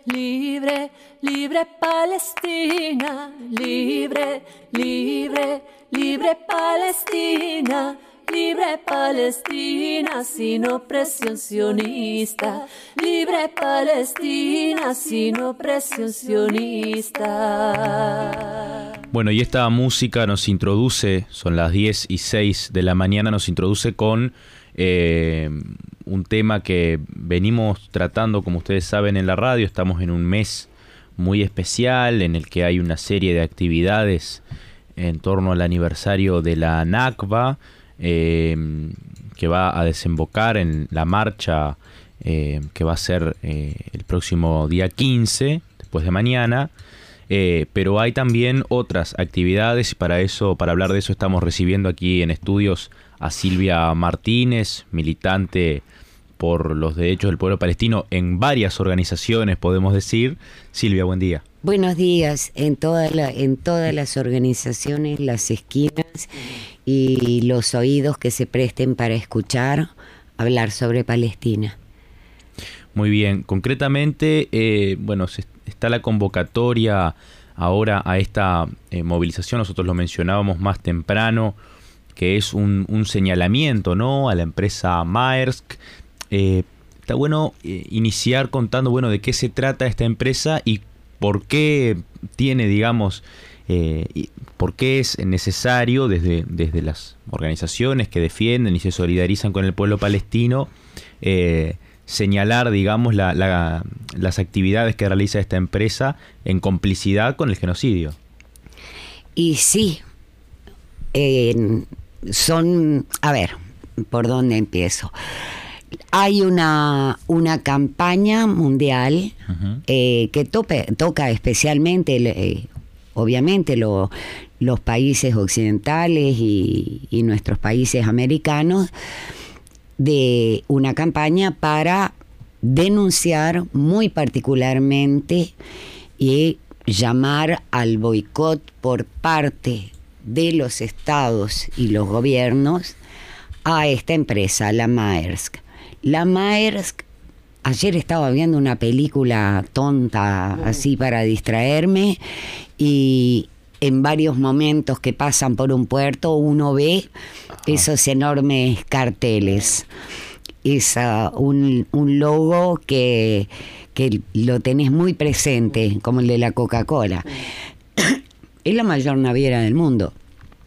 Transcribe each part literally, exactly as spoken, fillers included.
libre, libre Palestina, libre, libre, libre Palestina, libre Palestina sin opresión sionista, libre Palestina sin opresión sionista. Bueno, y esta música nos introduce, son las diez y seis de la mañana, nos introduce con eh, un tema que venimos tratando, como ustedes saben, en la radio. Estamos en un mes muy especial en el que hay una serie de actividades en torno al aniversario de la Nakba, eh, que va a desembocar en la marcha eh, que va a ser eh, el próximo día quince, después de mañana. Eh, pero hay también otras actividades y para eso, para hablar de eso, estamos recibiendo aquí en estudios a Silvia Martínez, militante por los derechos del pueblo palestino en varias organizaciones, podemos decir. Silvia, buen día. Buenos días. En, toda la, en todas las organizaciones, las esquinas y los oídos que se presten para escuchar hablar sobre Palestina. Muy bien. Concretamente, eh, bueno, se, está la convocatoria ahora a esta eh, movilización. Nosotros lo mencionábamos más temprano, que es un, un señalamiento, ¿no?, a la empresa Maersk. Eh, está bueno eh, iniciar contando, bueno, de qué se trata esta empresa y por qué tiene, digamos, eh, y por qué es necesario desde, desde las organizaciones que defienden y se solidarizan con el pueblo palestino eh, señalar, digamos, la, la, las actividades que realiza esta empresa en complicidad con el genocidio. Y sí, eh, son, a ver, ¿por dónde empiezo? Hay una, una campaña mundial uh-huh. eh, que tope, toca especialmente, eh, obviamente, lo, los países occidentales y, y nuestros países americanos, de una campaña para denunciar muy particularmente y llamar al boicot por parte de los estados y los gobiernos a esta empresa, la Maersk. La Maersk, ayer estaba viendo una película tonta así para distraerme y en varios momentos que pasan por un puerto uno ve esos enormes carteles. Es uh, un, un logo que, que lo tenés muy presente, como el de la Coca-Cola. Es la mayor naviera del mundo.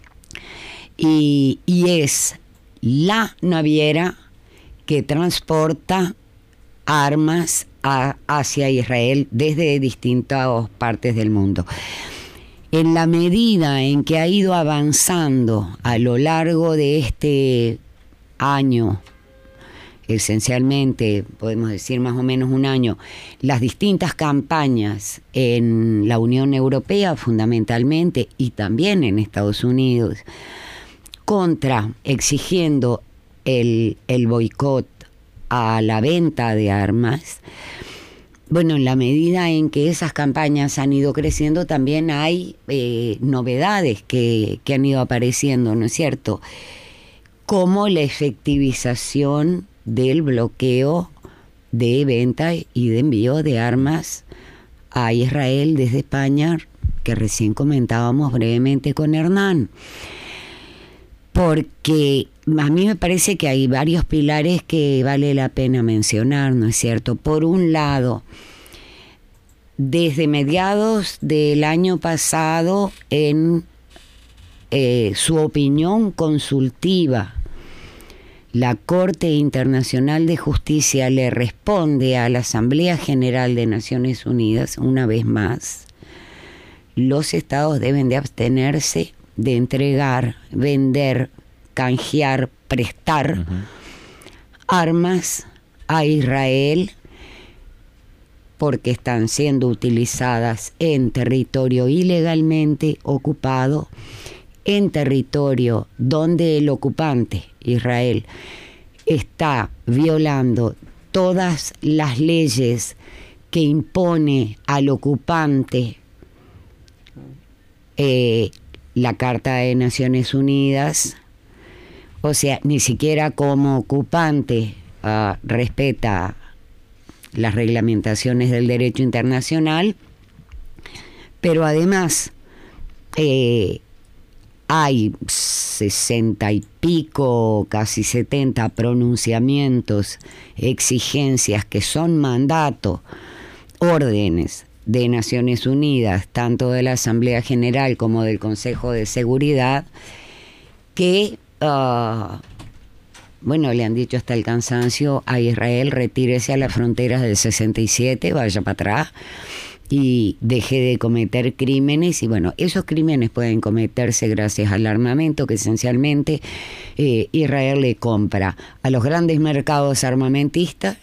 Y, y es la naviera que transporta armas a, hacia Israel desde distintas partes del mundo. En la medida en que ha ido avanzando a lo largo de este año, esencialmente, podemos decir más o menos un año, las distintas campañas en la Unión Europea fundamentalmente y también en Estados Unidos, contra, exigiendo el, el boicot a la venta de armas. Bueno, en la medida en que esas campañas han ido creciendo, también hay eh, novedades que, que han ido apareciendo, ¿no es cierto? Como la efectivización del bloqueo de venta y de envío de armas a Israel desde España, que recién comentábamos brevemente con Hernán. Porque a mí me parece que hay varios pilares que vale la pena mencionar, ¿no es cierto? Por un lado, desde mediados del año pasado, en eh, su opinión consultiva, la Corte Internacional de Justicia le responde a la Asamblea General de Naciones Unidas, una vez más, los estados deben de abstenerse de entregar, vender, canjear, prestar uh-huh. armas a Israel porque están siendo utilizadas en territorio ilegalmente ocupado, en territorio donde el ocupante, Israel, está violando todas las leyes que impone al ocupante eh, la Carta de Naciones Unidas. O sea, ni siquiera como ocupante uh, respeta las reglamentaciones del derecho internacional, pero además eh, hay sesenta y pico, casi setenta pronunciamientos, exigencias que son mandatos, órdenes de Naciones Unidas, tanto de la Asamblea General como del Consejo de Seguridad, que, uh, bueno, le han dicho hasta el cansancio a Israel: retírese a las fronteras del sesenta y siete, vaya para atrás y deje de cometer crímenes. Y bueno, esos crímenes pueden cometerse gracias al armamento que esencialmente eh, Israel le compra a los grandes mercados armamentistas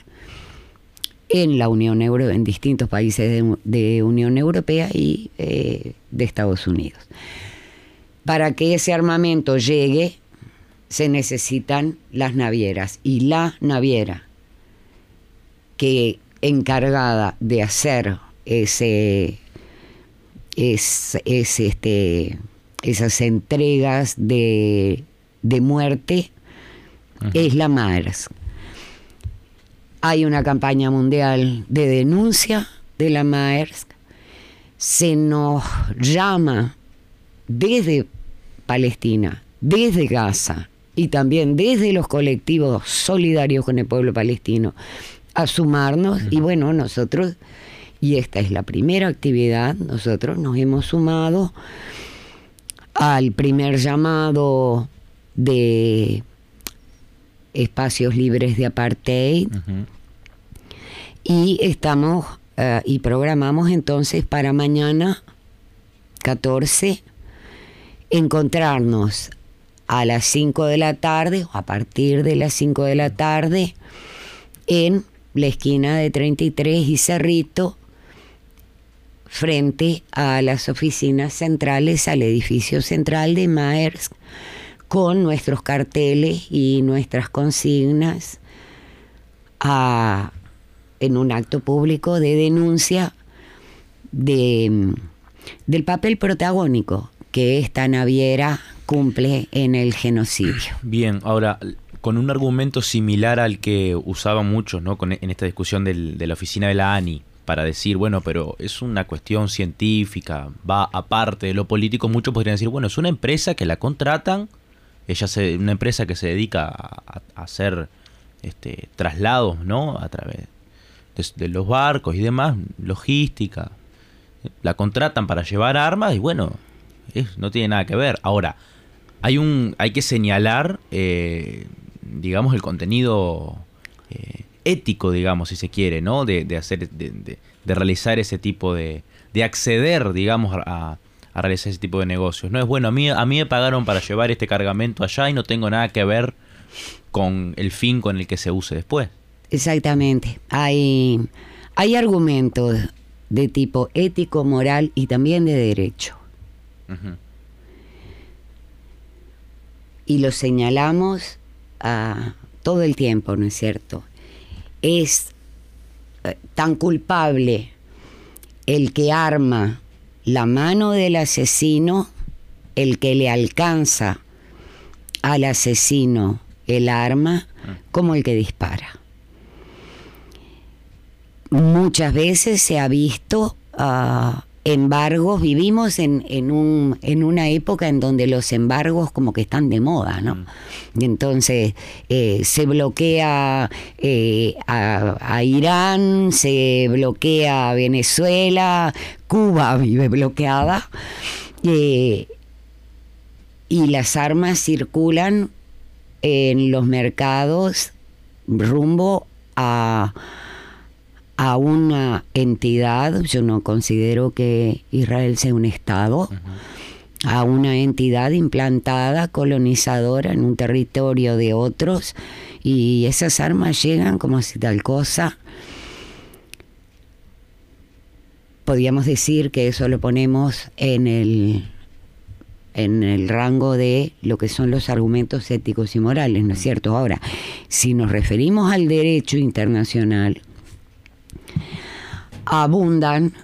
en la Unión Europea, en distintos países de, de Unión Europea y eh, de Estados Unidos. Para que ese armamento llegue, se necesitan las navieras, y la naviera que encargada de hacer ese, es, es este, esas entregas de, de muerte, uh-huh, es la Maersk. Hay una campaña mundial de denuncia de la Maersk. Se nos llama desde Palestina, desde Gaza y también desde los colectivos solidarios con el pueblo palestino a sumarnos. Uh-huh. Y bueno, nosotros, y esta es la primera actividad, nosotros nos hemos sumado al primer llamado de espacios libres de apartheid. Uh-huh. Y estamos uh, y programamos entonces para mañana catorce encontrarnos a las cinco de la tarde, o a partir de las cinco de la tarde, en la esquina de treinta y tres y Cerrito, frente a las oficinas centrales, al edificio central de Maersk, con nuestros carteles y nuestras consignas a, en un acto público de denuncia de, del papel protagónico que esta naviera cumple en el genocidio. Bien, ahora, con un argumento similar al que usaban muchos, ¿no?, con, en esta discusión del, de la oficina de la A N I, para decir, bueno, pero es una cuestión científica, va aparte de lo político, muchos podrían decir, bueno, es una empresa que la contratan, ella es una empresa que se dedica a, a hacer este, traslados, ¿no?, a través de, de los barcos y demás, logística, la contratan para llevar armas y bueno, es, no tiene nada que ver. Ahora, hay un hay que señalar, eh, digamos, el contenido eh, ético, digamos, si se quiere, ¿no?, de, de hacer, de, de, de realizar ese tipo de, de acceder, digamos, a a realizar ese tipo de negocios. No es bueno, a mí, a mí me pagaron para llevar este cargamento allá y no tengo nada que ver con el fin con el que se use después. Exactamente. Hay, hay argumentos de tipo ético, moral y también de derecho. Uh-huh. Y lo señalamos uh, todo el tiempo, ¿no es cierto? Es uh, tan culpable el que arma la mano del asesino, el que le alcanza al asesino el arma, como el que dispara. Muchas veces se ha visto uh, embargos. Vivimos en, en, un, en una época en donde los embargos como que están de moda, ¿no? Mm. Y entonces eh, se bloquea eh, a, a Irán, se bloquea a Venezuela, Cuba vive bloqueada, eh, y las armas circulan en los mercados rumbo a, a una entidad. Yo no considero que Israel sea un Estado, uh-huh, a una entidad implantada, colonizadora en un territorio de otros, y esas armas llegan como si tal cosa. Podríamos decir que eso lo ponemos en el, en el rango de lo que son los argumentos éticos y morales, ¿no es cierto? Ahora, si nos referimos al derecho internacional, abundan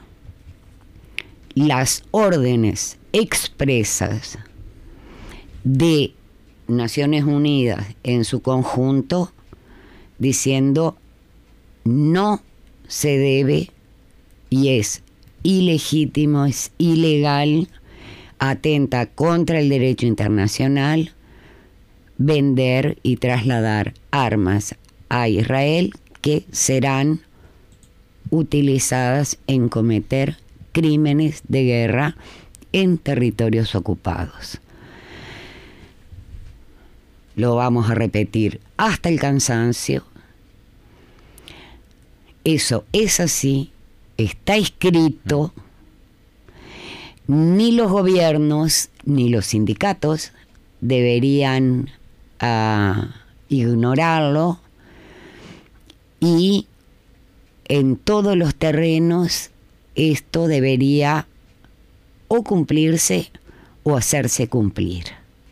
las órdenes expresas de Naciones Unidas en su conjunto diciendo no se debe y es ilegítimo, es ilegal, atenta contra el derecho internacional vender y trasladar armas a Israel que serán utilizadas en cometer crímenes de guerra en territorios ocupados. Lo vamos a repetir hasta el cansancio. Eso es así, está escrito. Ni los gobiernos ni los sindicatos deberían uh, ignorarlo, y en todos los terrenos esto debería o cumplirse o hacerse cumplir.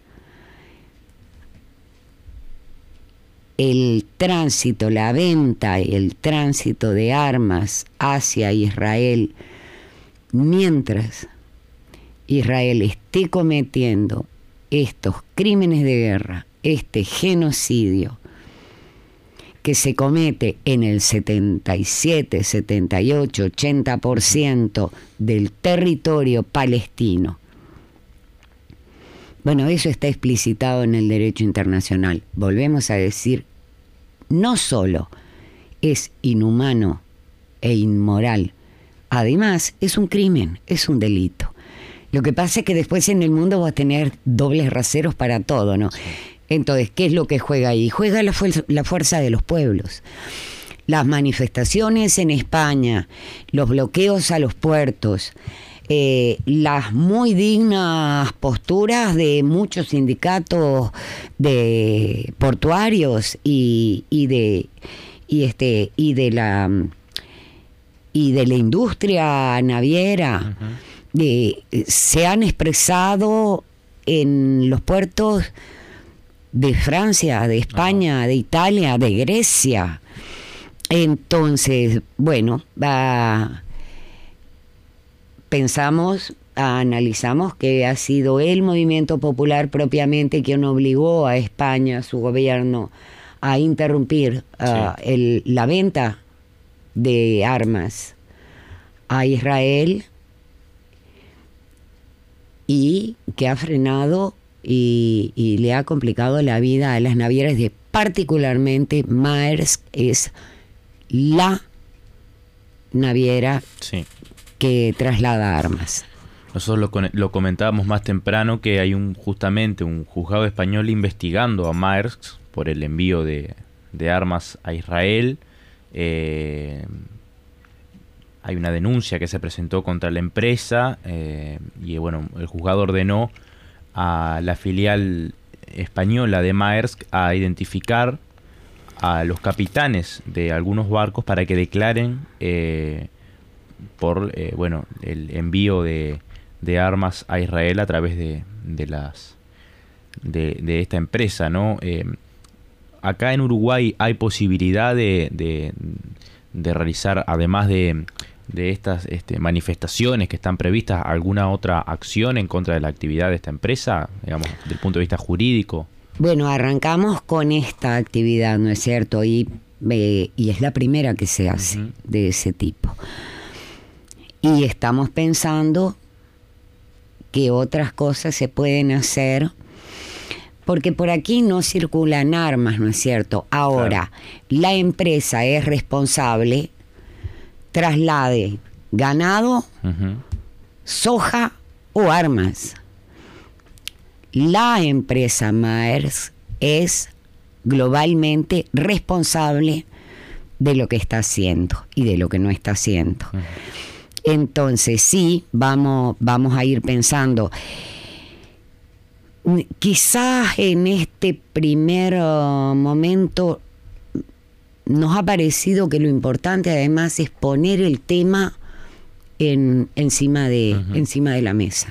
El tránsito, la venta, el tránsito de armas hacia Israel, mientras Israel esté cometiendo estos crímenes de guerra, este genocidio que se comete en el setenta y siete, setenta y ocho, ochenta por ciento del territorio palestino. Bueno, eso está explicitado en el derecho internacional. Volvemos a decir, no solo es inhumano e inmoral, además es un crimen, es un delito. Lo que pasa es que después en el mundo va a tener dobles raseros para todo, ¿no? Sí. Entonces, ¿qué es lo que juega ahí? Juega la, fu- la fuerza de los pueblos. Las manifestaciones en España, los bloqueos a los puertos, eh, las muy dignas posturas de muchos sindicatos de portuarios y, y de y este y de la y de la industria naviera. Uh-huh. De, se han expresado en los puertos de Francia, de España, de Italia, de Grecia. Entonces, bueno, va, pensamos, analizamos que ha sido el movimiento popular propiamente quien obligó a España, a su gobierno, a interrumpir sí. uh, el, la venta de armas a Israel, y que ha frenado y, y le ha complicado la vida a las navieras, de particularmente Maersk es la naviera sí. que traslada armas. Nosotros lo, lo comentábamos más temprano, que hay un justamente un juzgado español investigando a Maersk por el envío de, de armas a Israel. Eh, hay una denuncia que se presentó contra la empresa eh, y bueno, el juzgado ordenó a la filial española de Maersk a identificar a los capitanes de algunos barcos para que declaren eh, por eh, bueno el envío de, de armas a Israel a través de, de las de, de esta empresa, ¿no? Eh, acá en Uruguay hay posibilidad de, de, de realizar, además de, de estas este, manifestaciones que están previstas, alguna otra acción en contra de la actividad de esta empresa, digamos, desde el punto de vista jurídico. Bueno, arrancamos con esta actividad, ¿no es cierto? Y, eh, y es la primera que se hace uh-huh. de ese tipo. Y estamos pensando que otras cosas se pueden hacer, porque por aquí no circulan armas, ¿no es cierto? Ahora, claro. La empresa es responsable, traslade ganado, uh-huh. soja o armas. La empresa Maersk es globalmente responsable de lo que está haciendo y de lo que no está haciendo. Uh-huh. Entonces sí, vamos, vamos a ir pensando. Quizás en este primer uh, momento nos ha parecido que lo importante además es poner el tema en, encima, de, uh-huh. encima de la mesa.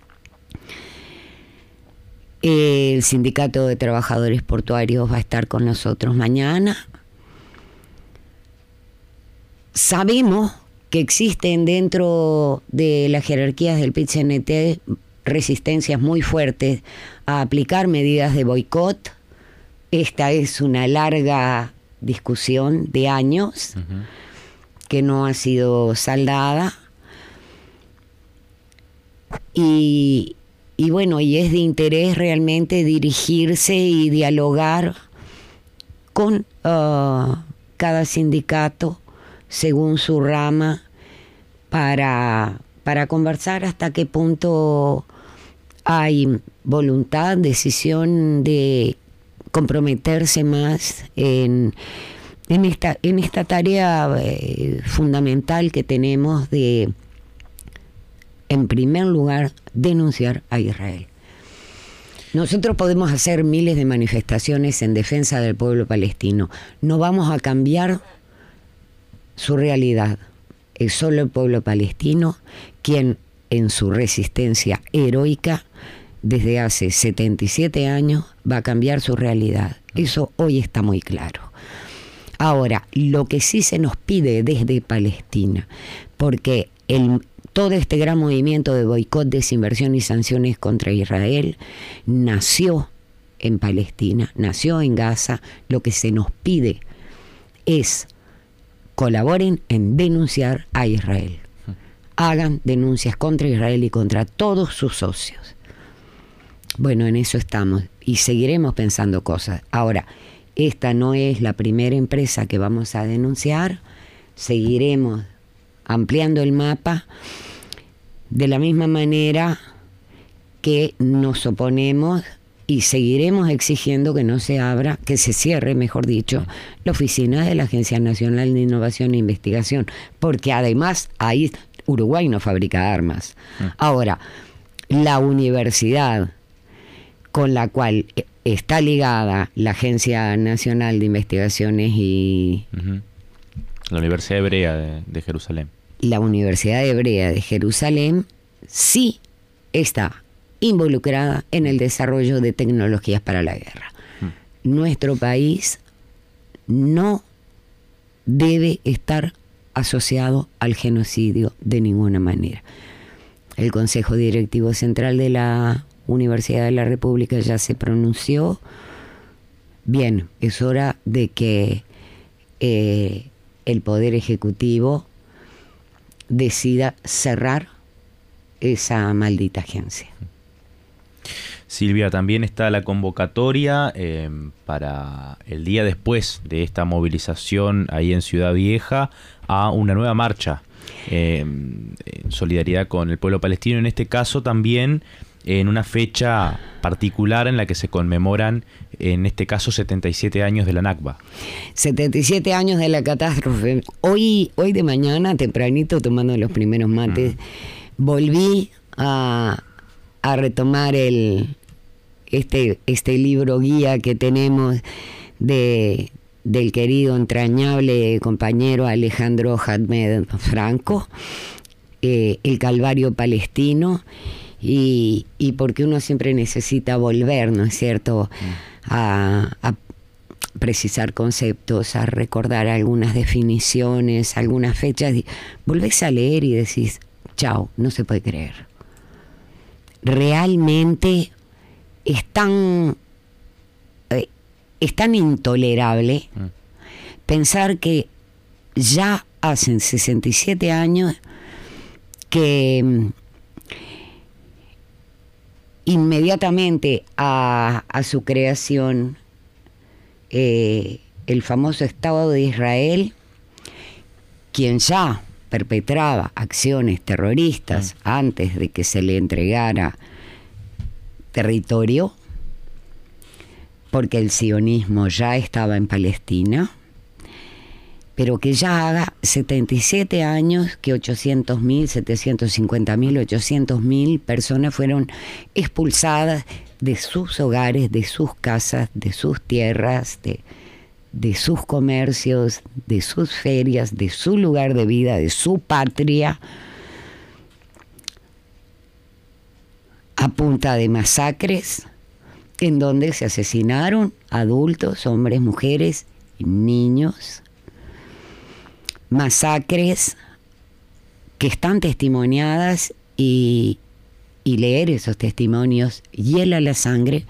El Sindicato de Trabajadores Portuarios va a estar con nosotros mañana. Sabemos que existen dentro de las jerarquías del P I T C N T resistencias muy fuertes a aplicar medidas de boicot. Esta es una larga discusión de años uh-huh. que no ha sido saldada. Y, y bueno, y es de interés realmente dirigirse y dialogar con uh, cada sindicato según su rama para, para conversar hasta qué punto hay voluntad, decisión de comprometerse más en, en, esta, en esta tarea eh, fundamental que tenemos de, en primer lugar, denunciar a Israel. Nosotros podemos hacer miles de manifestaciones en defensa del pueblo palestino. No vamos a cambiar su realidad. Es solo el pueblo palestino quien, en su resistencia heroica, desde hace setenta y siete años, va a cambiar su realidad. Eso hoy está muy claro. Ahora, lo que sí se nos pide desde Palestina, porque el todo este gran movimiento de boicot, desinversión y sanciones contra Israel nació en Palestina, nació en Gaza. Lo que se nos pide es colaboren en denunciar a Israel. Hagan denuncias contra Israel y contra todos sus socios. Bueno, en eso estamos y seguiremos pensando cosas. Ahora, esta no es la primera empresa que vamos a denunciar. Seguiremos ampliando el mapa, de la misma manera que nos oponemos y seguiremos exigiendo que no se abra, que se cierre, mejor dicho, la oficina de la Agencia Nacional de Innovación e Investigación, porque además ahí Uruguay no fabrica armas. Ahora, la universidad con la cual está ligada la Agencia Nacional de Investigaciones y... Uh-huh. La Universidad Hebrea de, de Jerusalén. La Universidad Hebrea de Jerusalén sí está involucrada en el desarrollo de tecnologías para la guerra. Hmm. Nuestro país no debe estar asociado al genocidio de ninguna manera. El Consejo Directivo Central de la Universidad de la República ya se pronunció. Bien, es hora de que eh, el Poder Ejecutivo decida cerrar esa maldita agencia. Silvia, también está la convocatoria eh, para el día después de esta movilización ahí en Ciudad Vieja a una nueva marcha eh, en solidaridad con el pueblo palestino, en este caso también en una fecha particular en la que se conmemoran, en este caso, setenta y siete años de la Nakba. setenta y siete años de la catástrofe. Hoy, hoy de mañana, tempranito, tomando los primeros mates, mm. volví a, a retomar el este, este libro guía que tenemos de, del querido, entrañable compañero Alejandro Ahmed Franco, eh, El Calvario Palestino. Y, y porque uno siempre necesita volver, ¿no es cierto?, a, a precisar conceptos, a recordar algunas definiciones, algunas fechas. Volvés a leer y decís, chao, no se puede creer. Realmente es tan, eh, es tan intolerable mm. pensar que ya hacen sesenta y siete años que... inmediatamente a, a su creación, eh, el famoso Estado de Israel, quien ya perpetraba acciones terroristas mm. antes de que se le entregara territorio, porque el sionismo ya estaba en Palestina, pero que ya haga setenta y siete años que ochocientos mil, setecientos cincuenta mil, ochocientos mil personas fueron expulsadas de sus hogares, de sus casas, de sus tierras, de, de sus comercios, de sus ferias, de su lugar de vida, de su patria, a punta de masacres, en donde se asesinaron adultos, hombres, mujeres y niños. Masacres que están testimoniadas y, y leer esos testimonios hiela la sangre.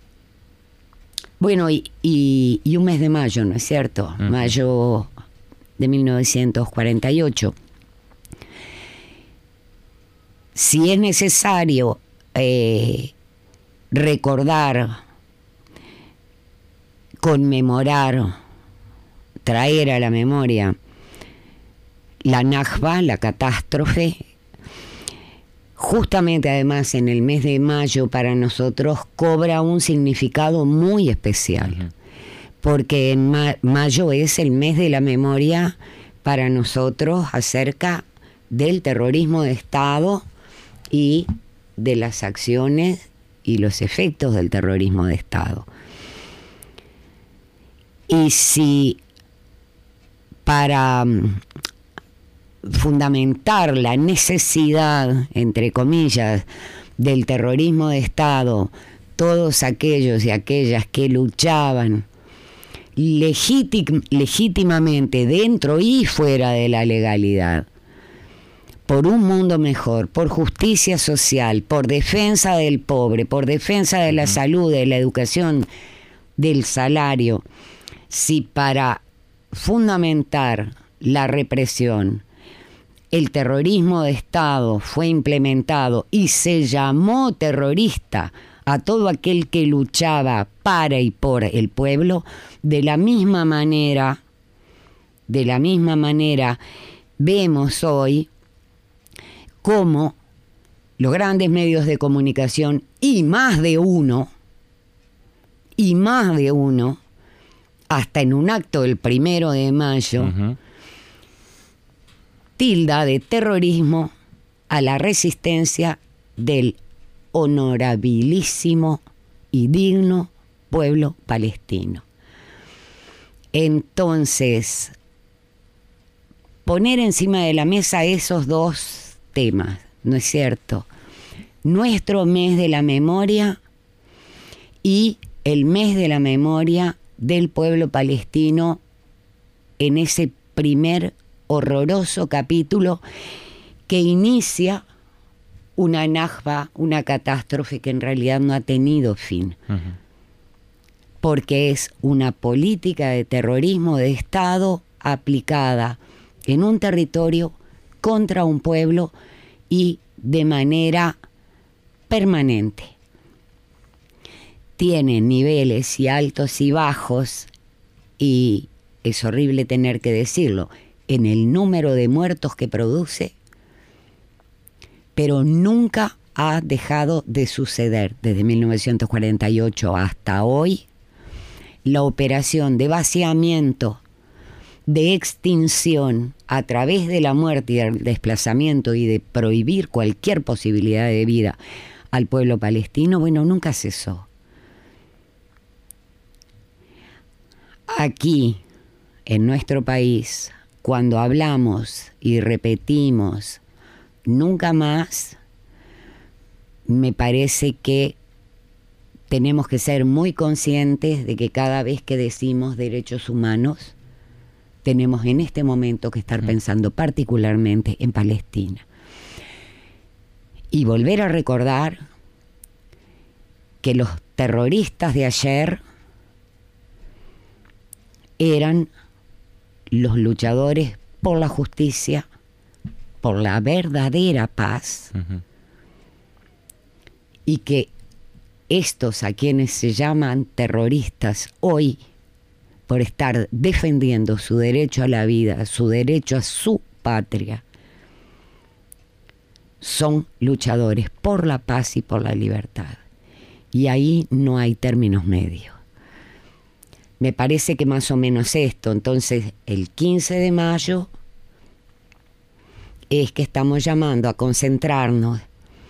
Bueno, y, y, y un mes de mayo, ¿no es cierto? Uh-huh. Mayo de mil novecientos cuarenta y ocho. Si es necesario eh, recordar, conmemorar, traer a la memoria la Nakba, la catástrofe, justamente además en el mes de mayo para nosotros cobra un significado muy especial, uh-huh. porque en ma- mayo es el mes de la memoria para nosotros acerca del terrorismo de Estado y de las acciones y los efectos del terrorismo de Estado. Y si para fundamentar la necesidad, entre comillas, del terrorismo de Estado, todos aquellos y aquellas que luchaban legítim- legítimamente dentro y fuera de la legalidad, por un mundo mejor, por justicia social, por defensa del pobre, por defensa de la salud, de la educación, del salario, si para fundamentar la represión el terrorismo de Estado fue implementado y se llamó terrorista a todo aquel que luchaba para y por el pueblo, de la misma manera, de la misma manera, vemos hoy cómo los grandes medios de comunicación, y más de uno, y más de uno, hasta en un acto el primero de mayo, uh-huh. tilda de terrorismo a la resistencia del honorabilísimo y digno pueblo palestino. Entonces, poner encima de la mesa esos dos temas, ¿no es cierto? Nuestro mes de la memoria y el mes de la memoria del pueblo palestino en ese primer horroroso capítulo que inicia una Nakba, una catástrofe que en realidad no ha tenido fin. Uh-huh. Porque es una política de terrorismo de Estado aplicada en un territorio contra un pueblo y de manera permanente. Tiene niveles y altos y bajos, y es horrible tener que decirlo, en el número de muertos que produce, pero nunca ha dejado de suceder desde mil novecientos cuarenta y ocho hasta hoy la operación de vaciamiento, de extinción a través de la muerte y el desplazamiento y de prohibir cualquier posibilidad de vida al pueblo palestino, bueno, nunca cesó. Aquí, en nuestro país, cuando hablamos y repetimos nunca más, me parece que tenemos que ser muy conscientes de que cada vez que decimos derechos humanos, tenemos en este momento que estar pensando particularmente en Palestina. Y volver a recordar que los terroristas de ayer eran los luchadores por la justicia, por la verdadera paz, uh-huh. y que estos a quienes se llaman terroristas hoy, por estar defendiendo su derecho a la vida, su derecho a su patria, son luchadores por la paz y por la libertad. Y ahí no hay términos medios. Me parece que más o menos esto. Entonces, el quince de mayo es que estamos llamando a concentrarnos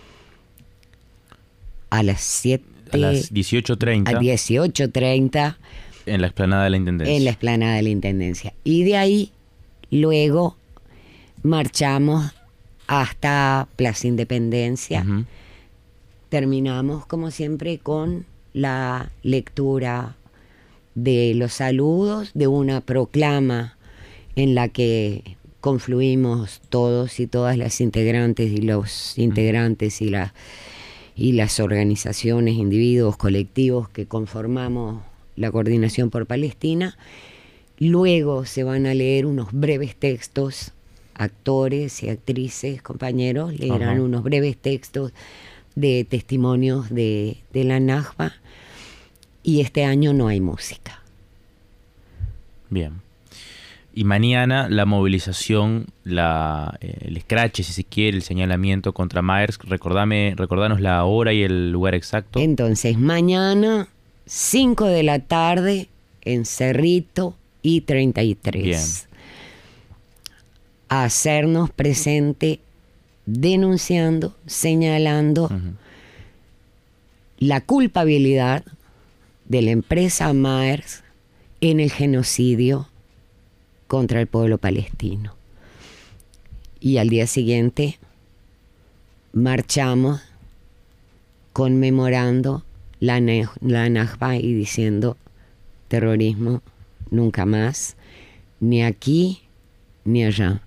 a las siete... A las dieciocho treinta. A dieciocho treinta. En la explanada de la Intendencia. En la explanada de la Intendencia. Y de ahí, luego, marchamos hasta Plaza Independencia. Uh-huh. Terminamos, como siempre, con la lectura de los saludos, de una proclama en la que confluimos todos y todas las integrantes y los integrantes y, la, y las organizaciones, individuos, colectivos que conformamos la Coordinación por Palestina. Luego se van a leer unos breves textos, actores y actrices, compañeros, leerán Ajá. unos breves textos de testimonios de, de la Nakba, y este año no hay música. Bien. Y mañana la movilización, la, eh, el escrache, si se quiere, el señalamiento contra Maersk. Recordame, recordanos la hora y el lugar exacto. Entonces, mañana, cinco de la tarde, en Cerrito y treinta y tres. Bien. A hacernos presente, denunciando, señalando Ujú. la culpabilidad de la empresa Maersk en el genocidio contra el pueblo palestino. Y al día siguiente marchamos conmemorando la, ne- la Nakba y diciendo: terrorismo nunca más, ni aquí ni allá.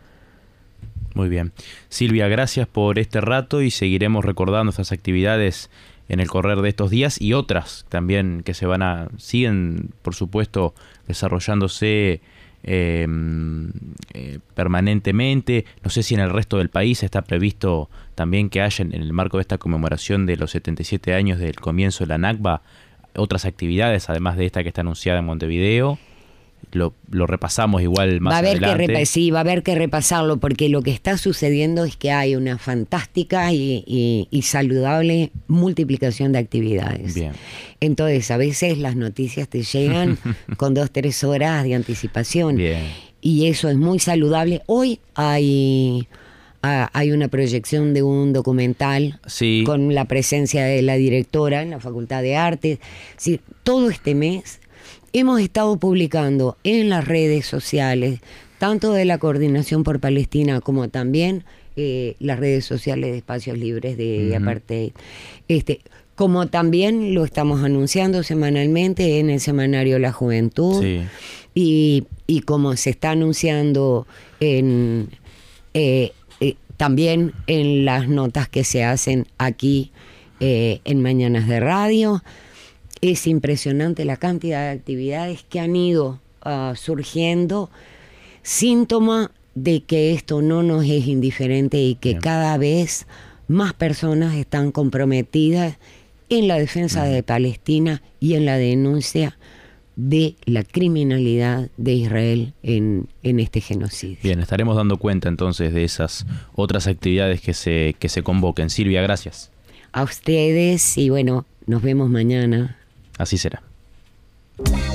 Muy bien. Silvia, gracias por este rato y seguiremos recordando estas actividades en el correr de estos días y otras también que se van a, siguen por supuesto desarrollándose eh, eh, permanentemente. No sé si en el resto del país está previsto también que haya, en el marco de esta conmemoración de los setenta y siete años del comienzo de la Nakba, otras actividades además de esta que está anunciada en Montevideo. Lo, lo repasamos igual más va a haber adelante. que repa- sí, va a haber que repasarlo, porque lo que está sucediendo es que hay una fantástica y, y- y saludable multiplicación de actividades. Bien. Entonces, a veces las noticias te llegan con dos, tres horas de anticipación. Bien. Y eso es muy saludable. Hoy hay, ah, hay una proyección de un documental Sí. con la presencia de la directora en la Facultad de Artes. Sí, todo este mes hemos estado publicando en las redes sociales, tanto de la Coordinación por Palestina como también eh, las redes sociales de Espacios Libres de Ujú. Apartheid. Este, como también lo estamos anunciando semanalmente en el semanario La Juventud. Sí. Y, y como se está anunciando en, eh, eh, también en las notas que se hacen aquí eh, en Mañanas de Radio. Es impresionante la cantidad de actividades que han ido uh, surgiendo, síntoma de que esto no nos es indiferente y que Bien. cada vez más personas están comprometidas en la defensa Bien. de Palestina y en la denuncia de la criminalidad de Israel en, en este genocidio. Bien, estaremos dando cuenta entonces de esas otras actividades que se, que se convoquen. Silvia, gracias. A ustedes y bueno, nos vemos mañana. Así será.